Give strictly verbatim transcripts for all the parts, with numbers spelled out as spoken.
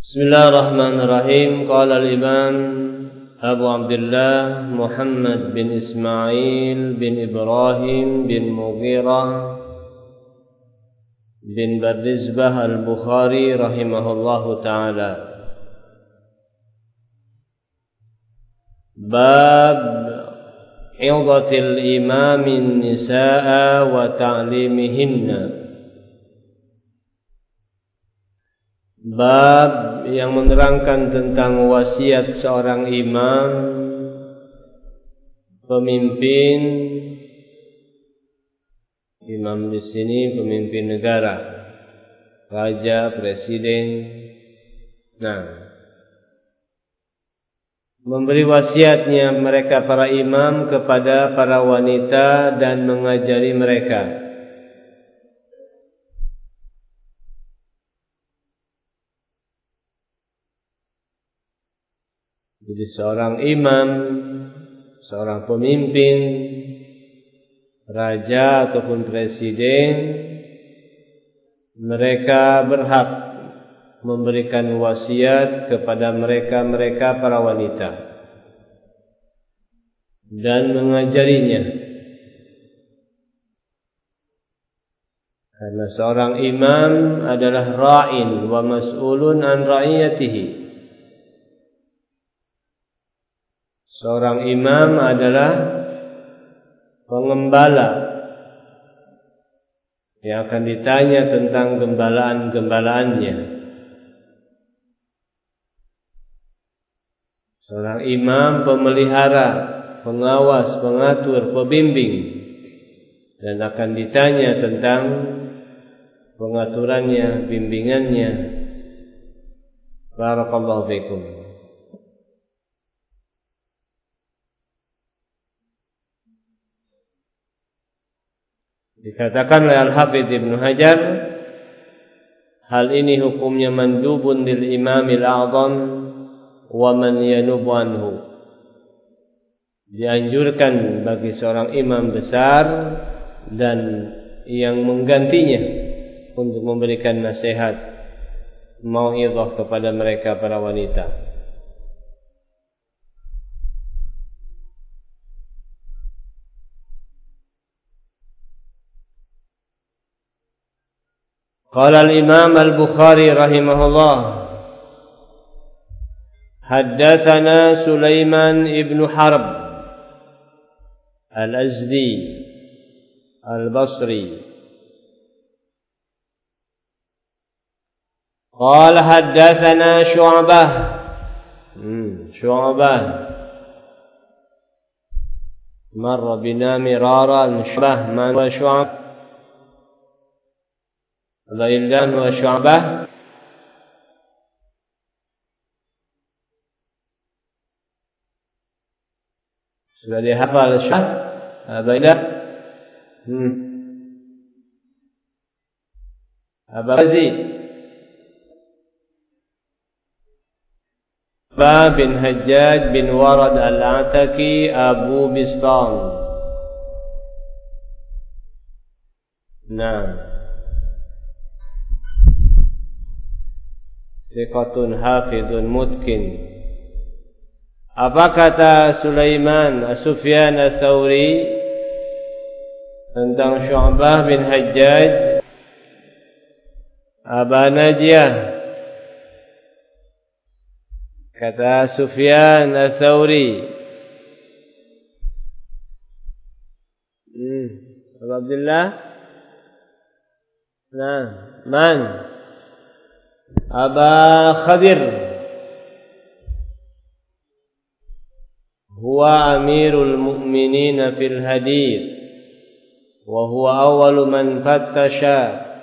Bismillahirrahmanirrahim. Qala al-Imam Abu Abdullah Muhammad bin Ismail bin Ibrahim bin Mughirah bin Bardizbah al-Bukhari rahimahullahu ta'ala. Bab i'dhatil imamin nisa'a wa ta'limihinna. Bab yang menerangkan tentang wasiat seorang imam, pemimpin. Imam di sini pemimpin negara, raja, presiden. Nah, memberi wasiatnya mereka para imam kepada para wanita dan mengajari mereka. Jadi seorang imam, seorang pemimpin, raja ataupun presiden, mereka berhak memberikan wasiat kepada mereka-mereka para wanita dan mengajarinya. Karena seorang imam adalah ra'in wa mas'ulun an ra'iyatihi. Seorang imam adalah pengembala yang akan ditanya tentang gembalaan-gembalaannya. Seorang imam pemelihara, pengawas, pengatur, pembimbing, dan akan ditanya tentang pengaturannya, bimbingannya. Barakallahu fikum. Dikatakan oleh Al-Hafidz Ibnu Hajar, hal ini hukumnya mandubun lil imamil a'zam wa man yanubu anhu. Dianjurkan bagi seorang imam besar dan yang menggantinya untuk memberikan nasihat, mau'izah kepada mereka para wanita. Qala al-Imam al-Bukhari rahimahullah, haddatsana Sulaiman ibn Harb al-Azdi al-Basri qala haddatsana Syu'bah hmm, Syu'bah marra bina mirara al-Syu'bah man wa Syu'bah Ghailan wa Syu'bah. Sudah dihafal Syu'bah? Ghailan? Hmm. Abazi. Ba bin Hajjaj bin Warad al-Ataki Abu Bistam. Nah. Thiqatun hafidun mutkin. Apa kata Sulaiman As-Sufyan Ats-Tsauri tentang Syu'bah bin Hajjaj Aba Najiyah? Kata Sufyan Ats-Tsauri, hmm, Abu Abdullah, nah, man Aba Khadir huwa amirul mu'minin fil hadith wa huwa awwalu man fattasha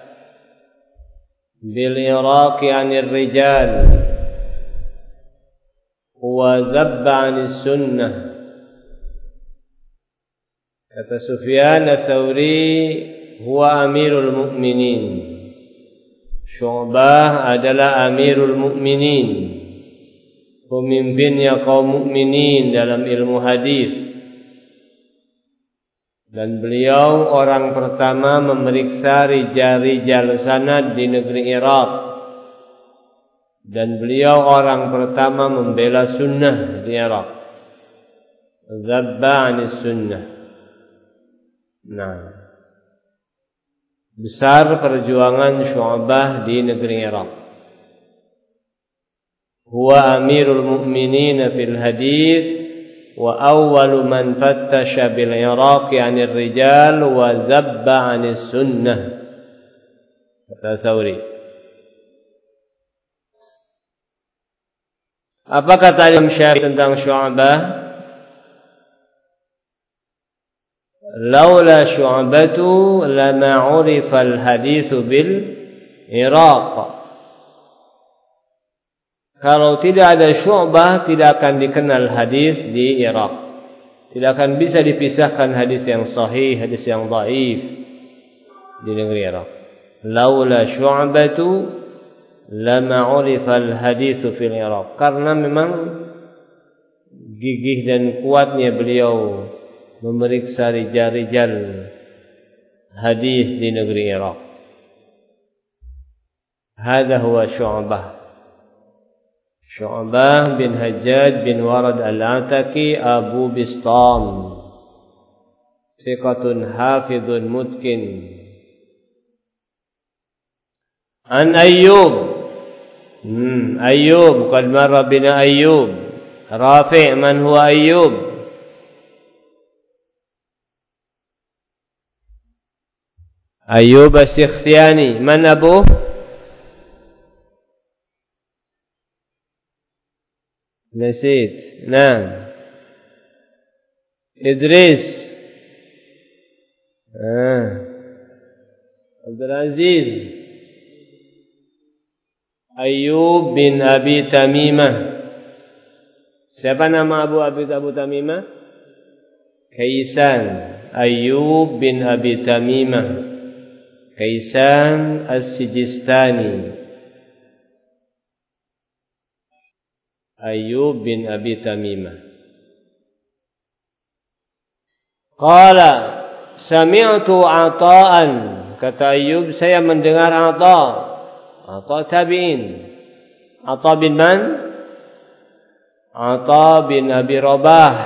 bil Iraq 'anil rijal wa zabba 'anis sunnah. Kata Sufyan Ats-Tsauri, huwa amirul mu'minin. Syu'bah adalah amirul mu'minin, pemimpinnya kaum mukminin dalam ilmu hadis, dan beliau orang pertama memeriksa rijal-rijal sanad di negeri Irak dan beliau orang pertama membela sunnah di Irak. Zabba 'anis sunnah. Nah, besar perjuangan Syu'bah di negeri Irak. Huwa amirul mu'minin fil hadits wa awwalu man fattasha bil Iraq 'anil rijal wa zabba 'anis sunnah. Kata Tsauri. Apa kata Imam Syafi'i tentang Syu'bah? Laula Syu'batu lama 'urifa al-hadits bil Iraq. Kalau tidak ada Syu'bah, tidak akan dikenal hadis di Irak. Tidak akan bisa dipisahkan hadis yang sahih, hadis yang dhaif di negeri Irak. Laula Syu'batu lama 'urifa al-hadits fil Irak. Karena memang gigih dan kuatnya beliau memeriksa rijal-rijal hadis di negeri Irak. Hada huwa Syu'bah. Syu'bah bin Hajjaj bin Warad al-Ataki Abu Bistam, thiqatun hafidhun mutkin. An Ayyub, hmm, Ayyub, qad marra bina Ayyub. Rafi' man huwa Ayyub? Ayyub as-Sikhtiyani. Man abuh? Nasid. Nah, Idris. Ah. Abdul Aziz. Ayyub bin Abi Tamimah. Siapa nama Abu Abi Abu Tamimah? Kaisan. Ayyub bin Abi Tamimah. Kaisan As-Sijistani. Ayyub bin Abi Tamimah. Qala sami'tu Ata'an. Kata Ayyub, saya mendengar Ata'. Ata' tabi'in. Ata' bin man? Ata' bin Abi Rabah.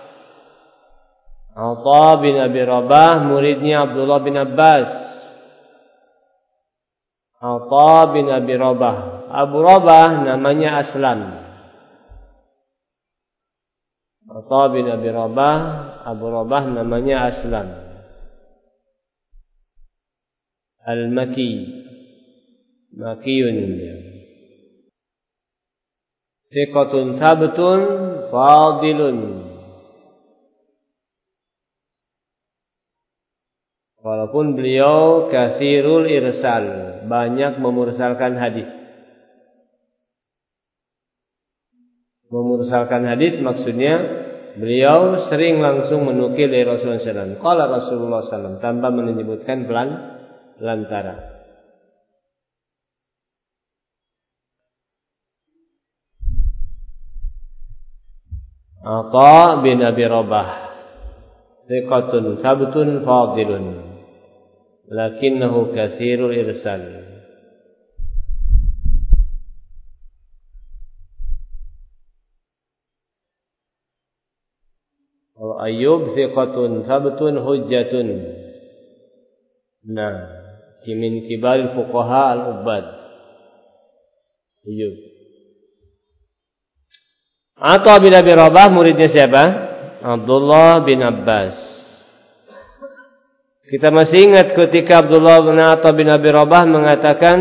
Ata' bin Abi Rabah muridnya Abdullah bin Abbas. Ata' bin Abi Rabah. Abu Rabah namanya Aslam. Ata bin Abi Rabah, Abu Rabah namanya Aslam. Al-Maki, Makiyun. Thiqatun sabtun fadilun. Walaupun beliau kathirul irsal, banyak memursalkan hadis. Memursalkan hadis maksudnya beliau sering langsung menukil dari Rasulullah sallallahu alaihi wasallam. Qala Rasulullah sallallahu alaihi wasallam tanpa menyebutkan pelan lantara. Ata bin Abi Rabah, thiqatun sabtun fadilun, lakinnahu katsirul irsal. Ayyub thiqatun thabtun hujjatun. Nah, min kibaril fuqaha al-ubbad. Ayyub. Ata bin Abi Rabah muridnya siapa? Abdullah bin Abbas. Kita masih ingat ketika Abdullah bin Ata bin Abi Rabah mengatakan,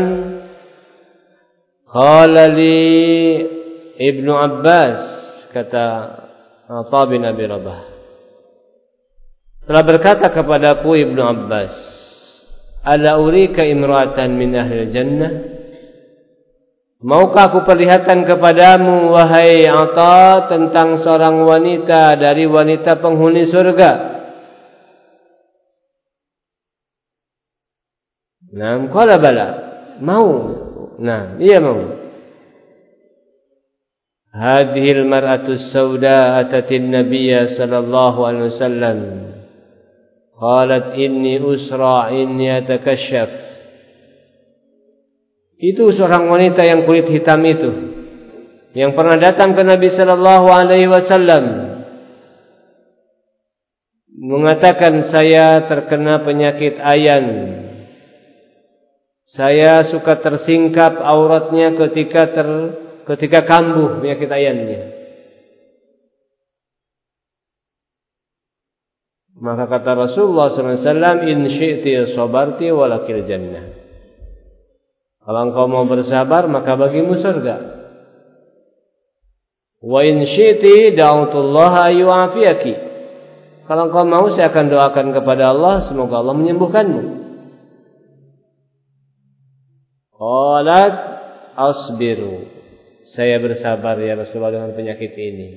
qala li Ibnu Abbas, kata Ata bin Abi Rabah, telah berkata kepadaku Ibnu Abbas, ala urika imra'atan min ahli jannah, maukah aku perlihatkan kepadamu wahai Ata tentang seorang wanita dari wanita penghuni surga? Nah, qala bala, mau. Nah, iya mau. Hadhil mar'atu sauda atatin nabiyya sallallahu alaihi wasallam. Qalat inni usra inni atakashaf. Itu seorang wanita yang kulit hitam itu, yang pernah datang ke Nabi sallallahu alaihi wasallam mengatakan, saya terkena penyakit ayan. Saya suka tersingkap auratnya ketika ter, ketika kambuh penyakit ayannya. Maka kata Rasulullah sallallahu alaihi wasallam, in syi'ti sabarti walakil jannah. Kalau engkau mau bersabar, maka bagimu surga. Wa in syi'ti da'utullaha yu'afiyaki. Kalau engkau mau, saya akan doakan kepada Allah, semoga Allah menyembuhkanmu. Qalat asbiru. Saya bersabar ya Rasulullah dengan penyakit ini.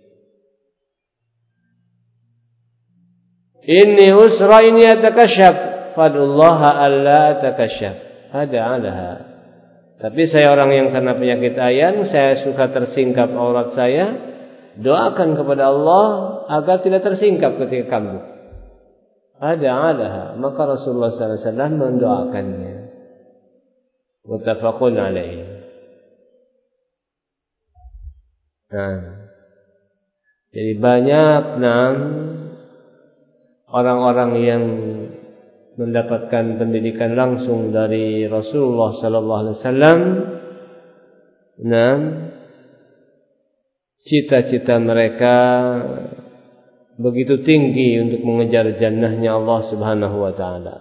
Inni usra ini atakashaf, fadullah alla atakashaf. Ada alaha. Tapi saya orang yang kena penyakit ayan, saya suka tersingkap aurat saya. Doakan kepada Allah agar tidak tersingkap ketika kambuh. Ada alaha. Maka Rasulullah sallallahu alaihi wasallam mendoakannya. Muttafaqun alaihi. Nah, jadi banyak nam orang-orang yang mendapatkan pendidikan langsung dari Rasulullah sallallahu alaihi wasallam. Nah, cita-cita mereka begitu tinggi untuk mengejar jannahnya Allah Subhanahu wa taala.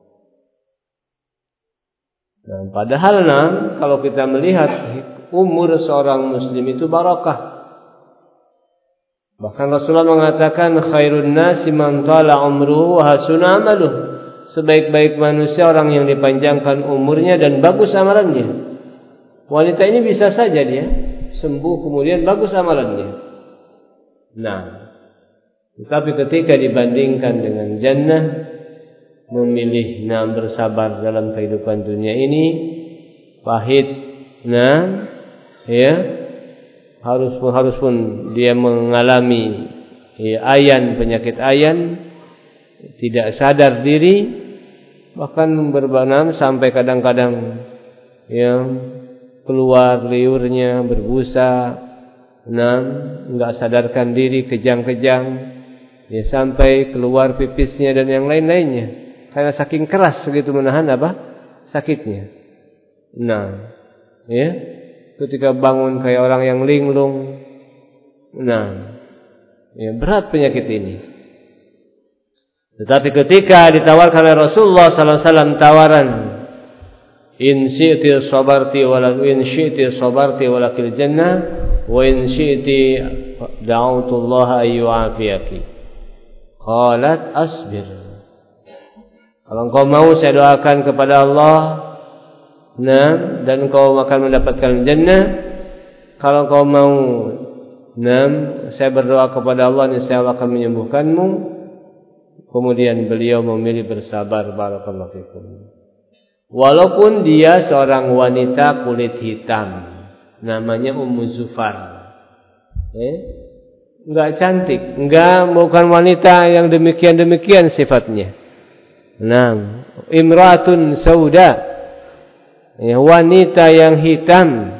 Nah, padahal nah, kalau kita melihat umur seorang muslim itu barakah. Bahkan Rasulullah mengatakan, khairun nasi man tala umruhu wa hasuna amaluhu. Sebaik-baik manusia orang yang dipanjangkan umurnya dan bagus amalannya. Wanita ini bisa saja dia sembuh kemudian bagus amalannya. Nah, tetapi ketika dibandingkan dengan jannah, memilih nah bersabar dalam kehidupan dunia ini pahit, nah ya harus pun harus pun dia mengalami ya, ayan penyakit ayan, tidak sadar diri, bahkan berbanam sampai kadang-kadang yang keluar liurnya, berbusa, nah, enggak sadarkan diri, kejang-kejang, ya sampai keluar pipisnya dan yang lain-lainnya, karena saking keras begitu menahan apa sakitnya. Nah, ya, ketika bangun kayak orang yang linglung, nah, ya berat penyakit ini. Tetapi ketika ditawarkan oleh Rasulullah sallallahu alaihi wasallam tawaran, in syi'ti sabarti wala in syi'ti sabarti walakil jannah wa in syi'ti da'utu Allah ayyu'afiyaki. Qalat asbir. Kalau engkau mau saya doakan kepada Allah, nah, dan engkau akan mendapatkan jannah. Kalau engkau mau, nah, saya berdoa kepada Allah, niscaya Allah akan menyembuhkanmu. Kemudian beliau memilih bersabar. Barakallahu fikum. Walaupun dia seorang wanita kulit hitam, namanya Ummu Zufar, eh? enggak cantik, enggak, bukan wanita yang demikian-demikian sifatnya. Nah, imratun sauda, ya, wanita yang hitam.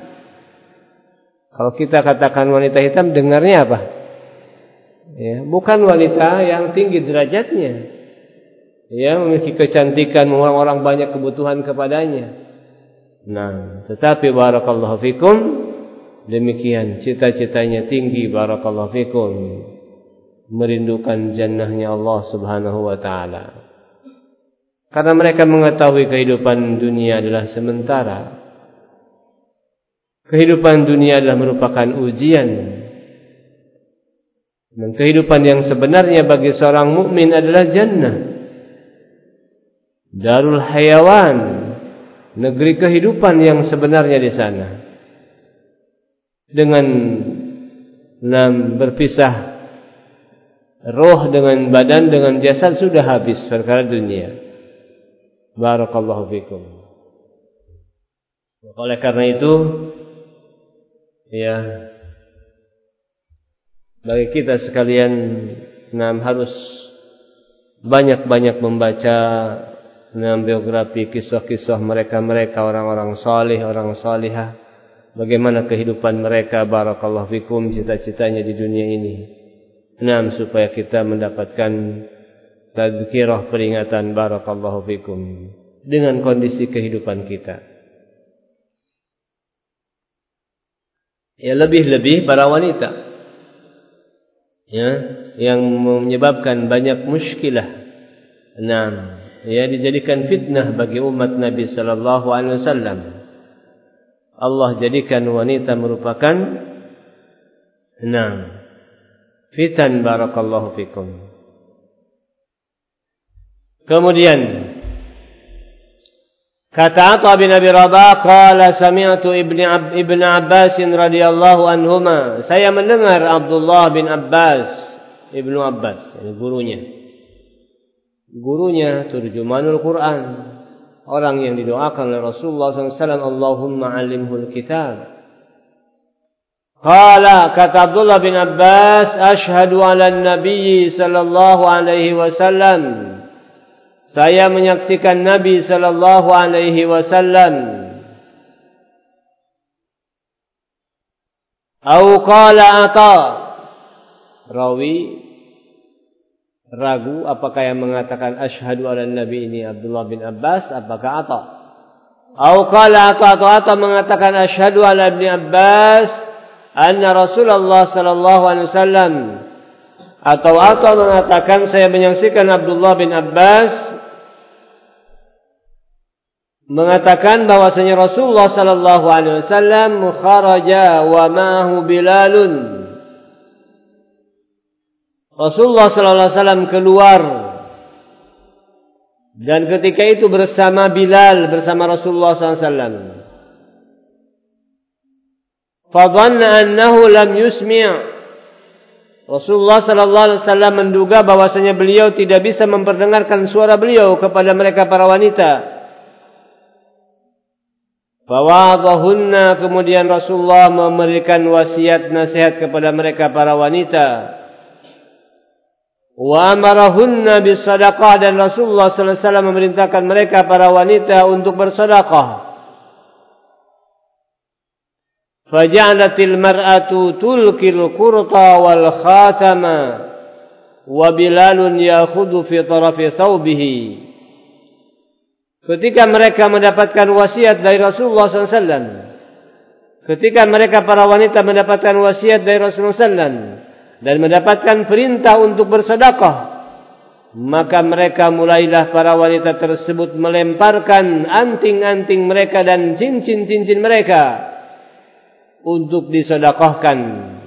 Kalau kita katakan wanita hitam, dengarnya apa? Ya, bukan wanita yang tinggi derajatnya, ya, memiliki kecantikan, orang-orang banyak kebutuhan kepadanya. Nah, tetapi barakallahu fikum, demikian cita-citanya tinggi, barakallahu fikum, merindukan jannahnya Allah Subhanahu wa taala. Karena mereka mengetahui kehidupan dunia adalah sementara. Kehidupan dunia adalah merupakan ujian. Dan kehidupan yang sebenarnya bagi seorang mukmin adalah jannah, darul hayawan, negeri kehidupan yang sebenarnya di sana. Dengan enam berpisah roh dengan badan dengan jasad sudah habis perkara dunia. Barakallahu fikum. Oleh karena itu, ya, bagi kita sekalian, nah, harus banyak-banyak membaca Dengan biografi kisah-kisah mereka-mereka orang-orang salih, orang salihah. Bagaimana kehidupan mereka, barakallahu fikum, cita-citanya di dunia ini. Enam, supaya kita mendapatkan tadzkirah, peringatan, barakallahu fikum, dengan kondisi kehidupan kita. Ya, lebih-lebih para wanita, ya, yang menyebabkan banyak muskilah. Enam, ya, dijadikan fitnah bagi umat Nabi sallallahu alaihi wasallam. Allah jadikan wanita merupakan enam fitan, barakallahu fikum. Kemudian kata Atha bin Abi Rabah, qala sami'tu ibni Ab, ibn Abbas radhiyallahu anhuma, saya mendengar Abdullah bin Abbas, Ibnu Abbas, ini gurunya. Gurunya turjumanul Quran, orang yang didoakan oleh Rasulullah sallallahu alaihi wasallam, Allahumma 'allimhul kitab. Qala, kata Abdullah bin Abbas, ashhadu 'ala an-nabiy sallallahu alaihi wasallam, saya menyaksikan Nabi sallallahu alaihi wasallam. Au qala Atha, rawi ragu apakah yang mengatakan asyhadu ala nabi ini Abdullah bin Abbas, apakah Atha? Au qala Atha, atau Atha mengatakan asyhadu ala ibni Abbas anna Rasulullah sallallahu alaihi wasallam, atau Atha mengatakan saya menyaksikan Abdullah bin Abbas mengatakan bahwasanya Rasulullah sallallahu alaihi wasallam kharaja wa ma'ahu Bilalun. Rasulullah sallallahu alaihi wasallam keluar dan ketika itu bersama Bilal, bersama Rasulullah sallallahu alaihi wasallam. Fa dhanna annahu lam yusmi'. Rasulullah sallallahu alaihi wasallam menduga bahwasanya beliau tidak bisa memperdengarkan suara beliau kepada mereka para wanita. Fawadahunna, kemudian Rasulullah memberikan wasiat nasihat kepada mereka para wanita. Wa amarahunna bisadaqah, dan Rasulullah sallallahu alaihi wasallam memerintahkan mereka para wanita untuk bersedekah. Faja'alatil mar'atu tulkil qurta wal khatama wa Bilalun ya'khudhu fi tarafi thawbihi. Ketika mereka mendapatkan wasiat dari Rasulullah sallallahu alaihi wasallam, ketika mereka para wanita mendapatkan wasiat dari Rasulullah sallallahu alaihi wasallam dan mendapatkan perintah untuk bersedekah, maka mereka mulailah para wanita tersebut melemparkan anting-anting mereka dan cincin-cincin mereka untuk disedekahkan.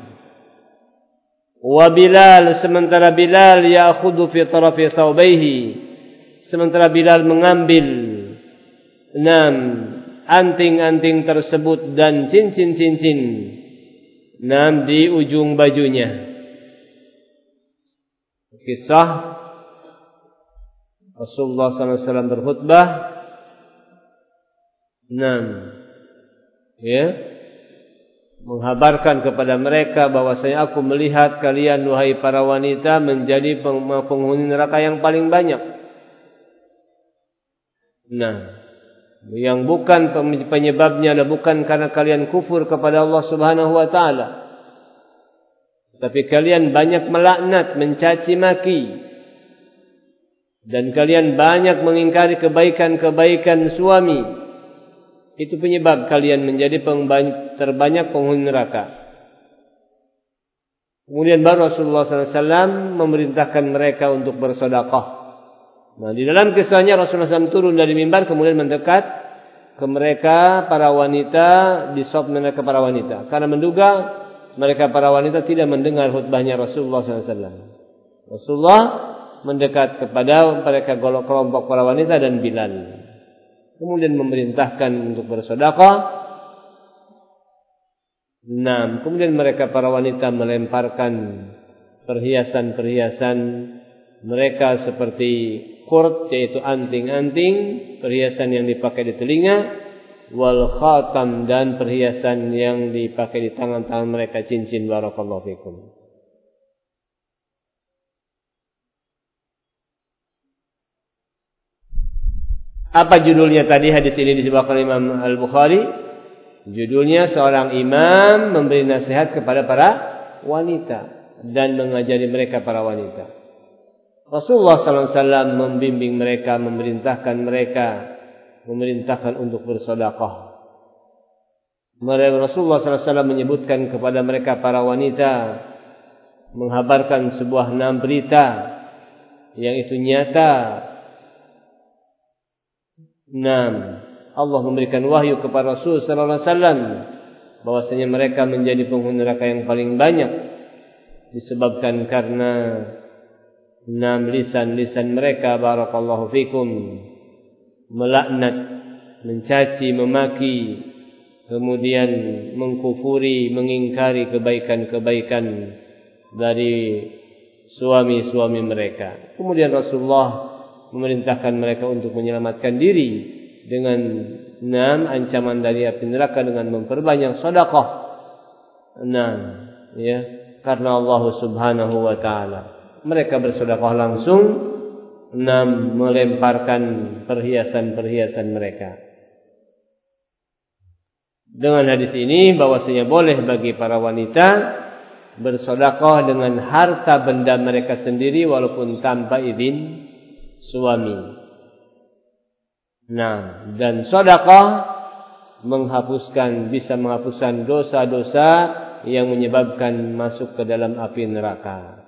Wa Bilal, sementara Bilal ya'khudhu fi tarafi thawbaihi, sementara Bilal mengambil enam anting-anting tersebut dan cincin-cincin enam di ujung bajunya. Kisah Rasulullah sallallahu alaihi wasallam berkhutbah enam, ya, menghabarkan kepada mereka bahwasanya aku melihat kalian wahai para wanita menjadi penghuni neraka yang paling banyak. Nah, yang bukan penyebabnya adalah bukan karena kalian kufur kepada Allah Subhanahu wa taala, tapi kalian banyak melaknat, mencaci maki, dan kalian banyak mengingkari kebaikan-kebaikan suami. Itu penyebab kalian menjadi terbanyak penghuni neraka. Kemudian baru Rasulullah sallallahu alaihi wasallam memerintahkan mereka untuk bersedekah. Nah, di dalam kisahnya Rasulullah sallallahu alaihi wasallam turun dari mimbar, kemudian mendekat ke mereka para wanita, di saf mereka para wanita, karena menduga mereka para wanita tidak mendengar khutbahnya Rasulullah sallallahu alaihi wasallam. Rasulullah mendekat kepada mereka kelompok para wanita dan Bilal, kemudian memerintahkan untuk bersedekah. Nah, kemudian mereka para wanita melemparkan perhiasan-perhiasan mereka seperti qurt, yaitu anting-anting, perhiasan yang dipakai di telinga, wal khatam, dan perhiasan yang dipakai di tangan-tangan mereka, cincin, barakallahu fikum. Apa judulnya tadi hadis ini disebutkan Imam Al-Bukhari? Judulnya seorang imam memberi nasihat kepada para wanita dan mengajari mereka para wanita. Rasulullah sallallahu alaihi wasallam membimbing mereka, memerintahkan mereka, memerintahkan untuk bersedekah. Rasulullah sallallahu alaihi wasallam menyebutkan kepada mereka para wanita, menghabarkan sebuah enam berita yang itu nyata. Enam, Allah memberikan wahyu kepada Rasul sallallahu alaihi wasallam bahwasanya mereka menjadi penghuni neraka yang paling banyak disebabkan karena enam lisan-lisan mereka, barakallahu fikum, melaknat, mencaci, memaki, kemudian mengkufuri, mengingkari kebaikan-kebaikan dari suami-suami mereka. Kemudian Rasulullah memerintahkan mereka untuk menyelamatkan diri dengan enam ancaman dari api neraka dengan memperbanyak sedekah. Enam, ya, karena Allah Subhanahu wa taala. Mereka bersedekah langsung. Enam, melemparkan perhiasan-perhiasan mereka. Dengan hadis ini bahwasanya boleh bagi para wanita bersedekah dengan harta benda mereka sendiri walaupun tanpa izin suami. Nah, dan sedekah menghapuskan, bisa menghapuskan dosa-dosa yang menyebabkan masuk ke dalam api neraka.